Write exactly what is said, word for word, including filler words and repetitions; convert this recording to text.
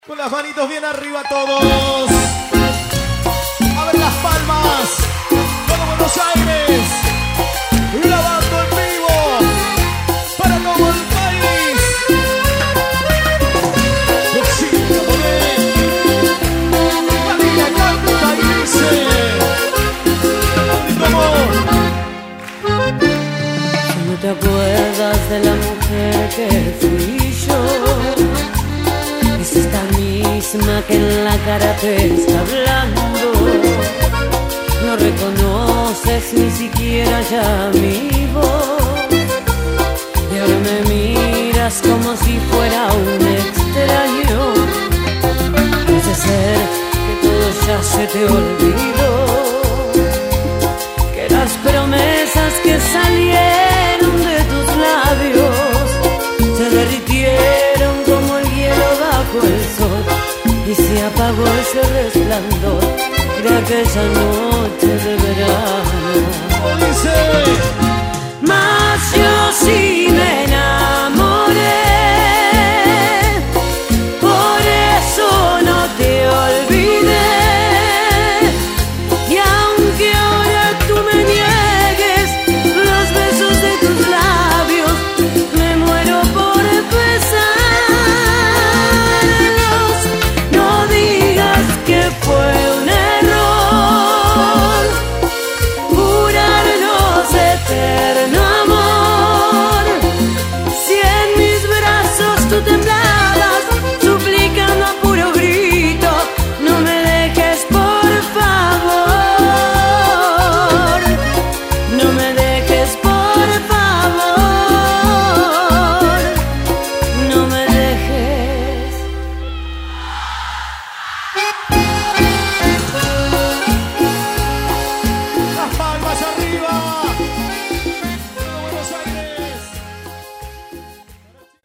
Con las manitos bien arriba todos. A ver las palmas. Todo Buenos Aires. Grabando en vivo. Para todo el país. Lucía Bonet. María canta y dice. ¿Cómo? ¿No te acuerdas de la mujer que fui yo? Es esta misma que en la cara te está hablando. No reconoces ni siquiera ya mi voz. Y ahora me miras como si fuera un extraño. Parece ser que todo ya se te olvidó, que las promesas que salieron de tus labios se derritieron como el hielo bajo el sol, y se apagó ese resplandor de aquella noche de verano. ¿Cómo dice? Mas yo sí